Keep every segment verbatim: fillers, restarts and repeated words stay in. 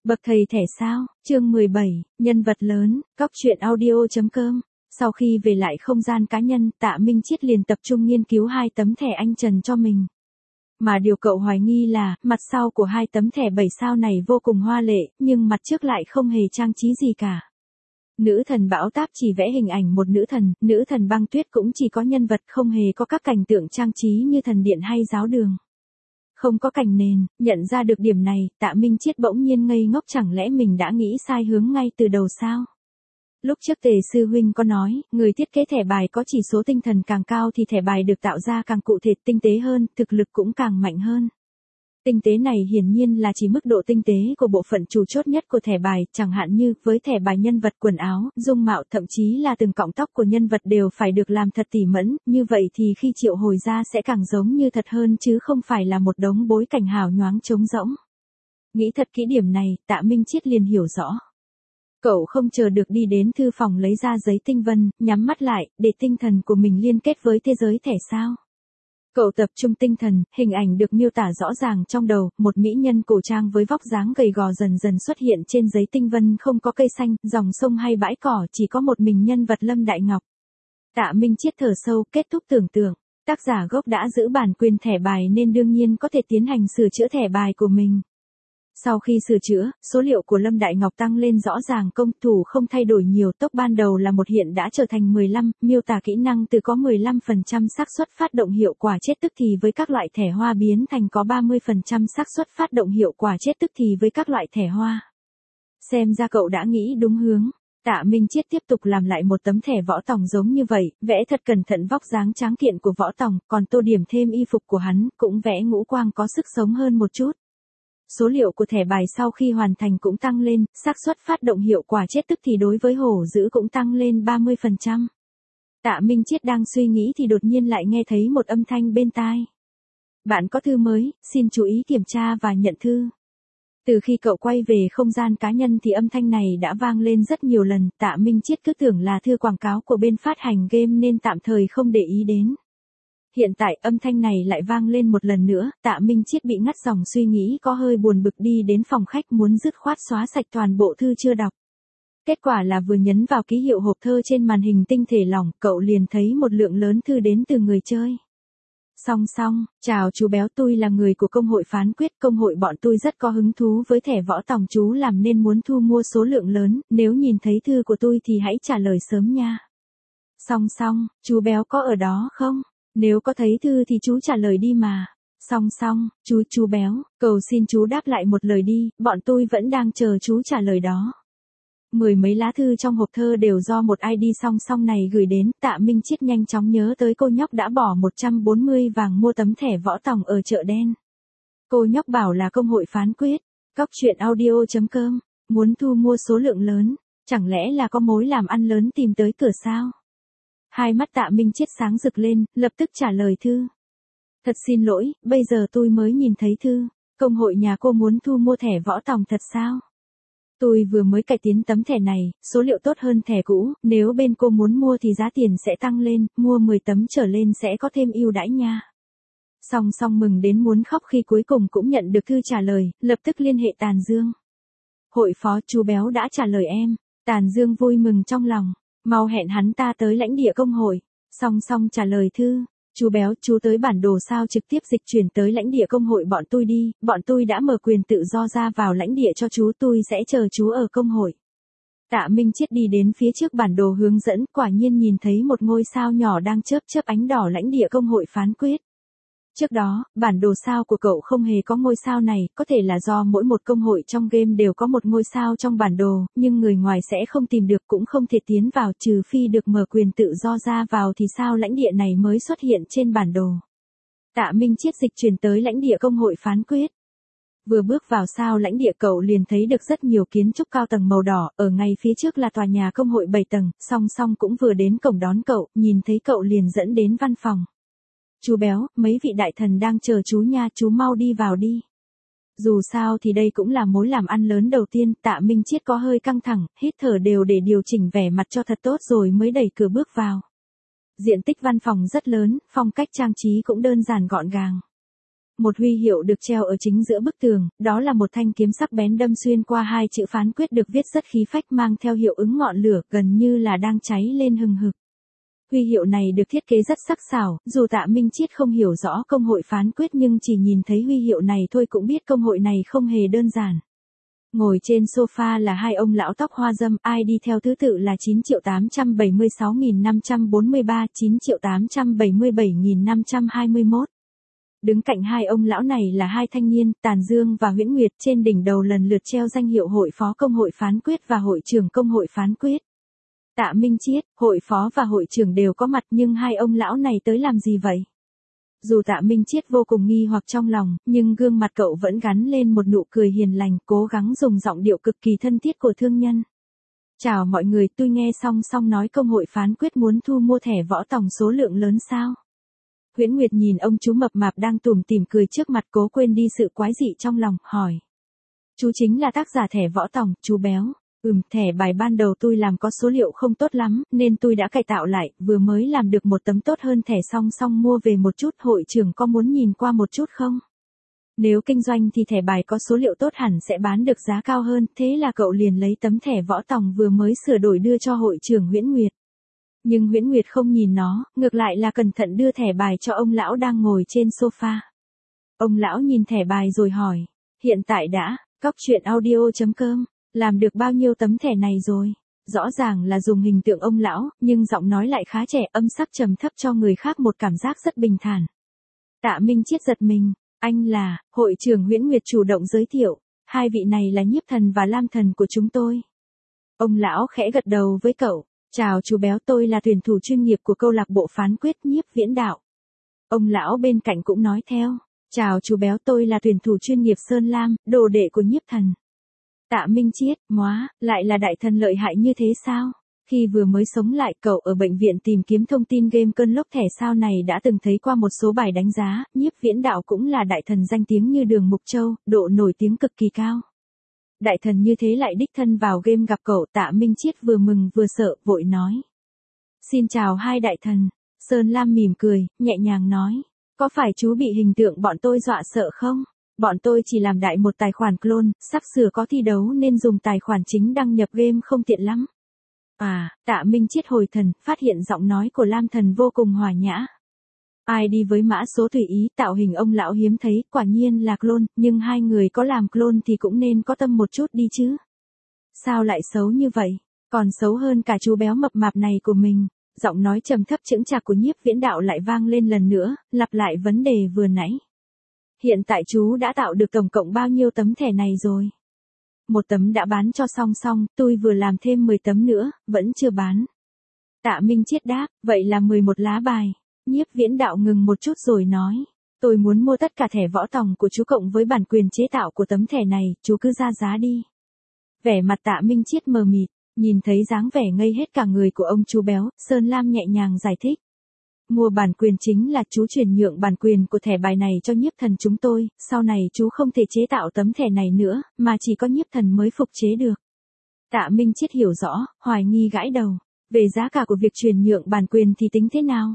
Bậc thầy thẻ sao, chương mười bảy, nhân vật lớn, cóc truyện audio.com. Sau khi về lại không gian cá nhân, Tạ Minh Chiết liền tập trung nghiên cứu hai tấm thẻ anh Trần cho mình. Mà điều cậu hoài nghi là, mặt sau của hai tấm thẻ bảy sao này vô cùng hoa lệ, nhưng mặt trước lại không hề trang trí gì cả. Nữ thần bão táp chỉ vẽ hình ảnh một nữ thần, nữ thần băng tuyết cũng chỉ có nhân vật, không hề có các cảnh tượng trang trí như thần điện hay giáo đường. Không có cảnh nền, nhận ra được điểm này, Tạ Minh Chiết bỗng nhiên ngây ngốc, chẳng lẽ mình đã nghĩ sai hướng ngay từ đầu sao? Lúc trước Tề sư huynh có nói, người thiết kế thẻ bài có chỉ số tinh thần càng cao thì thẻ bài được tạo ra càng cụ thể, tinh tế hơn, thực lực cũng càng mạnh hơn. Tinh tế này hiển nhiên là chỉ mức độ tinh tế của bộ phận chủ chốt nhất của thẻ bài, chẳng hạn như với thẻ bài nhân vật, quần áo, dung mạo, thậm chí là từng cọng tóc của nhân vật đều phải được làm thật tỉ mẫn, như vậy thì khi triệu hồi ra sẽ càng giống như thật hơn chứ không phải là một đống bối cảnh hào nhoáng trống rỗng. Nghĩ thật kỹ điểm này, Tạ Minh Chiết liền hiểu rõ. Cậu không chờ được đi đến thư phòng lấy ra giấy tinh vân, nhắm mắt lại, để tinh thần của mình liên kết với thế giới thẻ sao. Cậu tập trung tinh thần, hình ảnh được miêu tả rõ ràng trong đầu, một mỹ nhân cổ trang với vóc dáng gầy gò dần dần xuất hiện trên giấy tinh vân, không có cây xanh, dòng sông hay bãi cỏ, chỉ có một mình nhân vật Lâm Đại Ngọc. Tạ Minh Chiết thở sâu, kết thúc tưởng tượng, tác giả gốc đã giữ bản quyền thẻ bài nên đương nhiên có thể tiến hành sửa chữa thẻ bài của mình. Sau khi sửa chữa, số liệu của Lâm Đại Ngọc tăng lên rõ ràng, công thủ không thay đổi nhiều, tốc ban đầu là một hiện đã trở thành mười lăm, miêu tả kỹ năng từ có mười lăm phần trăm xác suất phát động hiệu quả chết tức thì với các loại thẻ hoa biến thành có ba mươi phần trăm xác suất phát động hiệu quả chết tức thì với các loại thẻ hoa. Xem ra cậu đã nghĩ đúng hướng. Tạ Minh Chiết tiếp tục làm lại một tấm thẻ võ tòng giống như vậy, vẽ thật cẩn thận vóc dáng tráng kiện của võ tòng, còn tô điểm thêm y phục của hắn, cũng vẽ ngũ quang có sức sống hơn một chút. Số liệu của thẻ bài sau khi hoàn thành cũng tăng lên, xác suất phát động hiệu quả chết tức thì đối với hổ dữ cũng tăng lên ba mươi phần trăm. Tạ Minh Chiết đang suy nghĩ thì đột nhiên lại nghe thấy một âm thanh bên tai. Bạn có thư mới, xin chú ý kiểm tra và nhận thư. Từ khi cậu quay về không gian cá nhân thì âm thanh này đã vang lên rất nhiều lần, Tạ Minh Chiết cứ tưởng là thư quảng cáo của bên phát hành game nên tạm thời không để ý đến. Hiện tại âm thanh này lại vang lên một lần nữa, Tạ Minh Chiết bị ngắt dòng suy nghĩ, có hơi buồn bực đi đến phòng khách muốn dứt khoát xóa sạch toàn bộ thư chưa đọc. Kết quả là vừa nhấn vào ký hiệu hộp thơ trên màn hình tinh thể lỏng, cậu liền thấy một lượng lớn thư đến từ người chơi. Song song, chào chú béo, tôi là người của công hội phán quyết, công hội bọn tôi rất có hứng thú với thẻ võ tòng chú làm nên muốn thu mua số lượng lớn, nếu nhìn thấy thư của tôi thì hãy trả lời sớm nha. Song song, chú béo có ở đó không? Nếu có thấy thư thì chú trả lời đi mà. Song song, chú chú béo, cầu xin chú đáp lại một lời đi, bọn tôi vẫn đang chờ chú trả lời đó. Mười mấy lá thư trong hộp thơ đều do một i đê song song này gửi đến, Tạ Minh Chiết nhanh chóng nhớ tới cô nhóc đã bỏ một trăm bốn mươi vàng mua tấm thẻ võ tòng ở chợ đen. Cô nhóc bảo là công hội phán quyết, cóc truyện audio.com, muốn thu mua số lượng lớn, chẳng lẽ là có mối làm ăn lớn tìm tới cửa sao? Hai mắt Tạ Minh Chiết sáng rực lên, lập tức trả lời thư. Thật xin lỗi, bây giờ tôi mới nhìn thấy thư. Công hội nhà cô muốn thu mua thẻ võ tòng thật sao? Tôi vừa mới cải tiến tấm thẻ này, số liệu tốt hơn thẻ cũ, nếu bên cô muốn mua thì giá tiền sẽ tăng lên, mua mười tấm trở lên sẽ có thêm ưu đãi nha. Song song mừng đến muốn khóc khi cuối cùng cũng nhận được thư trả lời, lập tức liên hệ Tàn Dương. Hội phó, chú béo đã trả lời em. Tàn Dương vui mừng trong lòng. Mau hẹn hắn ta tới lãnh địa công hội. Song song trả lời thư. Chú béo, chú tới bản đồ sao trực tiếp dịch chuyển tới lãnh địa công hội bọn tôi đi, bọn tôi đã mở quyền tự do ra vào lãnh địa cho chú, tôi sẽ chờ chú ở công hội. Tạ Minh Chiết đi đến phía trước bản đồ hướng dẫn, quả nhiên nhìn thấy một ngôi sao nhỏ đang chớp chớp ánh đỏ lãnh địa công hội phán quyết. Trước đó, bản đồ sao của cậu không hề có ngôi sao này, có thể là do mỗi một công hội trong game đều có một ngôi sao trong bản đồ, nhưng người ngoài sẽ không tìm được cũng không thể tiến vào, trừ phi được mở quyền tự do ra vào thì sao lãnh địa này mới xuất hiện trên bản đồ. Tạ Minh Chiết dịch chuyển tới lãnh địa công hội phán quyết. Vừa bước vào sao lãnh địa cậu liền thấy được rất nhiều kiến trúc cao tầng màu đỏ, ở ngay phía trước là tòa nhà công hội bảy tầng, song song cũng vừa đến cổng đón cậu, nhìn thấy cậu liền dẫn đến văn phòng. Chú béo, mấy vị đại thần đang chờ chú nha, chú mau đi vào đi. Dù sao thì đây cũng là mối làm ăn lớn đầu tiên, Tạ Minh Chiết có hơi căng thẳng, hít thở đều để điều chỉnh vẻ mặt cho thật tốt rồi mới đẩy cửa bước vào. Diện tích văn phòng rất lớn, phong cách trang trí cũng đơn giản gọn gàng. Một huy hiệu được treo ở chính giữa bức tường, đó là một thanh kiếm sắc bén đâm xuyên qua hai chữ phán quyết được viết rất khí phách mang theo hiệu ứng ngọn lửa gần như là đang cháy lên hừng hực. Huy hiệu này được thiết kế rất sắc sảo, dù Tạ Minh Chiết không hiểu rõ công hội phán quyết nhưng chỉ nhìn thấy huy hiệu này thôi cũng biết công hội này không hề đơn giản. Ngồi trên sofa là hai ông lão tóc hoa râm, i đê theo thứ tự là chín triệu tám trăm bảy mươi sáu nghìn năm trăm bốn mươi ba, chín triệu tám trăm bảy mươi bảy nghìn năm trăm hai mươi mốt. Đứng cạnh hai ông lão này là hai thanh niên, Tàn Dương và Huyễn Nguyệt, trên đỉnh đầu lần lượt treo danh hiệu hội phó công hội phán quyết và hội trưởng công hội phán quyết. Tạ Minh Chiết, hội phó và hội trưởng đều có mặt nhưng hai ông lão này tới làm gì vậy? Dù Tạ Minh Chiết vô cùng nghi hoặc trong lòng, nhưng gương mặt cậu vẫn gắn lên một nụ cười hiền lành, cố gắng dùng giọng điệu cực kỳ thân thiết của thương nhân. Chào mọi người, tôi nghe xong xong nói công hội phán quyết muốn thu mua thẻ võ tòng số lượng lớn sao? Huyễn Nguyệt nhìn ông chú mập mạp đang tủm tỉm cười trước mặt cố quên đi sự quái dị trong lòng, hỏi. Chú chính là tác giả thẻ võ tòng, chú béo. Ừm, thẻ bài ban đầu tôi làm có số liệu không tốt lắm, nên tôi đã cải tạo lại, vừa mới làm được một tấm tốt hơn thẻ song song mua về một chút, hội trưởng có muốn nhìn qua một chút không? Nếu kinh doanh thì thẻ bài có số liệu tốt hẳn sẽ bán được giá cao hơn, thế là cậu liền lấy tấm thẻ võ tòng vừa mới sửa đổi đưa cho hội trưởng Huyễn Nguyệt. Nhưng Huyễn Nguyệt không nhìn nó, ngược lại là cẩn thận đưa thẻ bài cho ông lão đang ngồi trên sofa. Ông lão nhìn thẻ bài rồi hỏi, hiện tại đã, cóc truyện audio chấm com, làm được bao nhiêu tấm thẻ này rồi? Rõ ràng là dùng hình tượng ông lão, nhưng giọng nói lại khá trẻ, âm sắc trầm thấp cho người khác một cảm giác rất bình thản. Tạ Minh Chiết giật mình, anh là, hội trưởng Huyễn Nguyệt chủ động giới thiệu, hai vị này là Nhiếp Thần và Lam Thần của chúng tôi. Ông lão khẽ gật đầu với cậu. Chào chú béo, tôi là tuyển thủ chuyên nghiệp của câu lạc bộ phán quyết Nhiếp Viễn Đạo. Ông lão bên cạnh cũng nói theo. Chào chú béo, tôi là tuyển thủ chuyên nghiệp Sơn Lam, đồ đệ của Nhiếp Thần. Tạ Minh Chiết, móa, lại là đại thần lợi hại như thế sao? Khi vừa mới sống lại, cậu ở bệnh viện tìm kiếm thông tin game cơn lốc thẻ sao này đã từng thấy qua một số bài đánh giá, Nhiếp Viễn Đạo cũng là đại thần danh tiếng như Đường Mục Châu, độ nổi tiếng cực kỳ cao. Đại thần như thế lại đích thân vào game gặp cậu. Tạ Minh Chiết vừa mừng vừa sợ, vội nói. Xin chào hai đại thần. Sơn Lam mỉm cười, nhẹ nhàng nói. Có phải chú bị hình tượng bọn tôi dọa sợ không? Bọn tôi chỉ làm đại một tài khoản clone, sắp sửa có thi đấu nên dùng tài khoản chính đăng nhập game không tiện lắm. À, Tạ Minh Chiết hồi thần, phát hiện giọng nói của Lam Thần vô cùng hòa nhã. Ai đi với mã số tùy ý, tạo hình ông lão hiếm thấy, quả nhiên là clone, nhưng hai người có làm clone thì cũng nên có tâm một chút đi chứ. Sao lại xấu như vậy? Còn xấu hơn cả chú béo mập mạp này của mình. Giọng nói trầm thấp chững chạc của Nhiếp Viễn Đạo lại vang lên lần nữa, lặp lại vấn đề vừa nãy. Hiện tại chú đã tạo được tổng cộng bao nhiêu tấm thẻ này rồi? Một tấm đã bán cho song song, tôi vừa làm thêm mười tấm nữa, vẫn chưa bán. Tạ Minh Chiết đáp, vậy là mười một lá bài. Nhiếp Viễn Đạo ngừng một chút rồi nói, tôi muốn mua tất cả thẻ võ tòng của chú cộng với bản quyền chế tạo của tấm thẻ này, chú cứ ra giá đi. Vẻ mặt Tạ Minh Chiết mờ mịt, nhìn thấy dáng vẻ ngây hết cả người của ông chú béo, Sơn Lam nhẹ nhàng giải thích. Mua bản quyền chính là chú chuyển nhượng bản quyền của thẻ bài này cho Nhiếp Thần chúng tôi, sau này chú không thể chế tạo tấm thẻ này nữa, mà chỉ có Nhiếp Thần mới phục chế được. Tạ Minh Chiết hiểu rõ, hoài nghi gãi đầu. Về giá cả của việc chuyển nhượng bản quyền thì tính thế nào?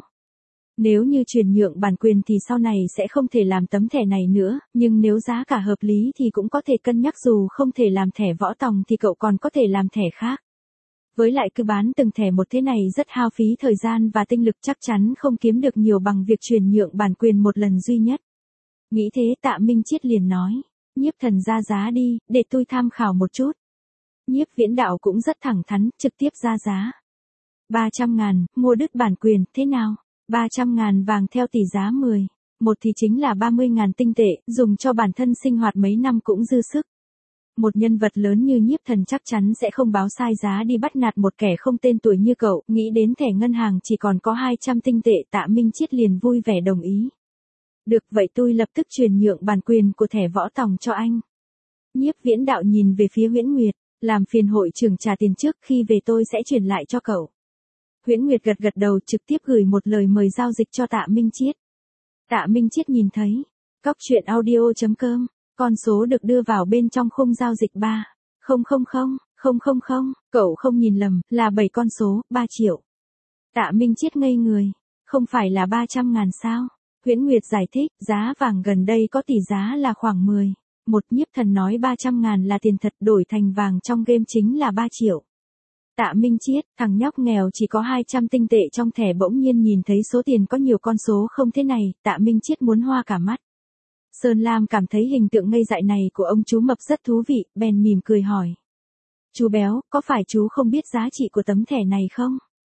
Nếu như chuyển nhượng bản quyền thì sau này sẽ không thể làm tấm thẻ này nữa, nhưng nếu giá cả hợp lý thì cũng có thể cân nhắc, dù không thể làm thẻ võ tòng thì cậu còn có thể làm thẻ khác. Với lại cứ bán từng thẻ một thế này rất hao phí thời gian và tinh lực, chắc chắn không kiếm được nhiều bằng việc chuyển nhượng bản quyền một lần duy nhất. Nghĩ thế Tạ Minh Chiết liền nói, Nhiếp Thần ra giá đi, để tôi tham khảo một chút. Nhiếp Viễn Đạo cũng rất thẳng thắn, trực tiếp ra giá. ba trăm ngàn, mua đứt bản quyền, thế nào? ba trăm ngàn vàng theo tỷ giá mười. Một thì chính là ba mươi ngàn tinh tệ, dùng cho bản thân sinh hoạt mấy năm cũng dư sức. Một nhân vật lớn như Nhiếp Thần chắc chắn sẽ không báo sai giá đi bắt nạt một kẻ không tên tuổi như cậu. Nghĩ đến thẻ ngân hàng chỉ còn có hai trăm tinh tệ, Tạ Minh Chiết liền vui vẻ đồng ý. Được, vậy tôi lập tức chuyển nhượng bản quyền của thẻ võ tòng cho anh. Nhiếp Viễn Đạo nhìn về phía Huyễn Nguyệt, làm phiền hội trưởng trả tiền trước, khi về tôi sẽ chuyển lại cho cậu. Huyễn Nguyệt gật gật đầu, trực tiếp gửi một lời mời giao dịch cho Tạ Minh Chiết. Tạ Minh Chiết nhìn thấy, cóc truyện audio chấm com, con số được đưa vào bên trong khung giao dịch ba không không không không không không, cậu không nhìn lầm, là bảy con số, ba triệu. Tạ Minh Chiết ngây người, không phải là ba trăm ngàn sao? Huyễn Nguyệt giải thích, giá vàng gần đây có tỷ giá là khoảng mười. Một. Nhiếp Thần nói ba trăm ngàn là tiền thật, đổi thành vàng trong game chính là ba triệu. Tạ Minh Chiết, thằng nhóc nghèo chỉ có hai trăm tinh tệ trong thẻ bỗng nhiên nhìn thấy số tiền có nhiều con số không thế này, Tạ Minh Chiết muốn hoa cả mắt. Sơn Lam cảm thấy hình tượng ngây dại này của ông chú mập rất thú vị, bèn mỉm cười hỏi. Chú béo, có phải chú không biết giá trị của tấm thẻ này không?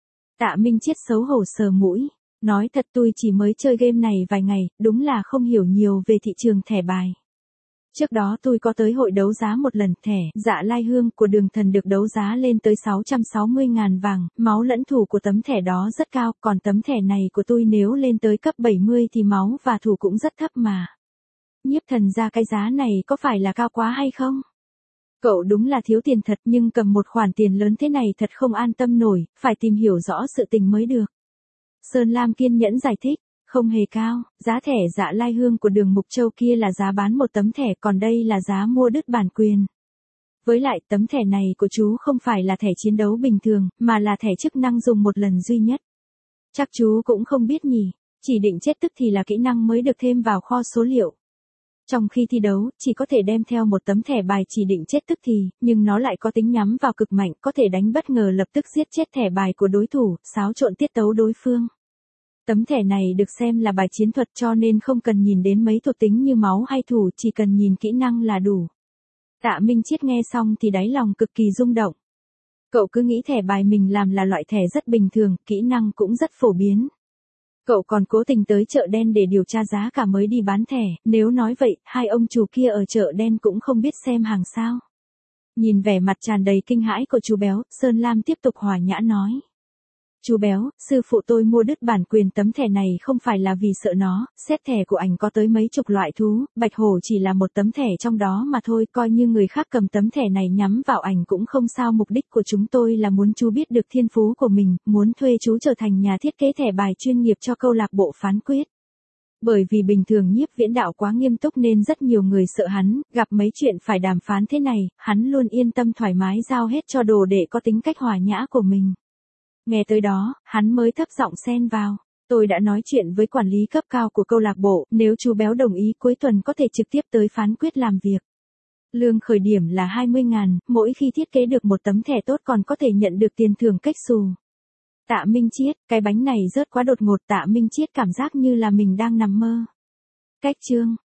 Tạ Minh Chiết xấu hổ sờ mũi. Nói thật tôi chỉ mới chơi game này vài ngày, đúng là không hiểu nhiều về thị trường thẻ bài. Trước đó tôi có tới hội đấu giá một lần, thẻ Dạ Lai Hương của Đường Thần được đấu giá lên tới sáu trăm sáu mươi ngàn vàng, máu lẫn thủ của tấm thẻ đó rất cao, còn tấm thẻ này của tôi nếu lên tới cấp bảy mươi thì máu và thủ cũng rất thấp mà. Nhiếp Thần ra cái giá này có phải là cao quá hay không? Cậu đúng là thiếu tiền thật nhưng cầm một khoản tiền lớn thế này thật không an tâm nổi, phải tìm hiểu rõ sự tình mới được. Sơn Lam kiên nhẫn giải thích, không hề cao, giá thẻ Dạ Lai Hương của Đường Mục Châu kia là giá bán một tấm thẻ còn đây là giá mua đứt bản quyền. Với lại tấm thẻ này của chú không phải là thẻ chiến đấu bình thường, mà là thẻ chức năng dùng một lần duy nhất. Chắc chú cũng không biết nhỉ, chỉ định chết tức thì là kỹ năng mới được thêm vào kho số liệu. Trong khi thi đấu, chỉ có thể đem theo một tấm thẻ bài chỉ định chết tức thì, nhưng nó lại có tính nhắm vào cực mạnh, có thể đánh bất ngờ lập tức giết chết thẻ bài của đối thủ, xáo trộn tiết tấu đối phương. Tấm thẻ này được xem là bài chiến thuật cho nên không cần nhìn đến mấy thuộc tính như máu hay thủ, chỉ cần nhìn kỹ năng là đủ. Tạ Minh Chiết nghe xong thì đáy lòng cực kỳ rung động. Cậu cứ nghĩ thẻ bài mình làm là loại thẻ rất bình thường, kỹ năng cũng rất phổ biến. Cậu còn cố tình tới chợ đen để điều tra giá cả mới đi bán thẻ, nếu nói vậy, hai ông chủ kia ở chợ đen cũng không biết xem hàng sao. Nhìn vẻ mặt tràn đầy kinh hãi của chú béo, Sơn Lam tiếp tục hòa nhã nói. Chú béo, sư phụ tôi mua đứt bản quyền tấm thẻ này không phải là vì sợ nó, xét thẻ của ảnh có tới mấy chục loại thú, bạch hổ chỉ là một tấm thẻ trong đó mà thôi, coi như người khác cầm tấm thẻ này nhắm vào ảnh cũng không sao. Mục đích của chúng tôi là muốn chú biết được thiên phú của mình, muốn thuê chú trở thành nhà thiết kế thẻ bài chuyên nghiệp cho câu lạc bộ phán quyết. Bởi vì bình thường Nhiếp Viễn Đạo quá nghiêm túc nên rất nhiều người sợ hắn, gặp mấy chuyện phải đàm phán thế này, hắn luôn yên tâm thoải mái giao hết cho đồ đệ có tính cách hòa nhã của mình. Nghe tới đó, hắn mới thấp giọng xen vào. Tôi đã nói chuyện với quản lý cấp cao của câu lạc bộ, nếu chú béo đồng ý cuối tuần có thể trực tiếp tới phán quyết làm việc. Lương khởi điểm là hai mươi ngàn, mỗi khi thiết kế được một tấm thẻ tốt còn có thể nhận được tiền thưởng cách xù. Tạ Minh Chiết, cái bánh này rớt quá đột ngột, Tạ Minh Chiết cảm giác như là mình đang nằm mơ. Cách chương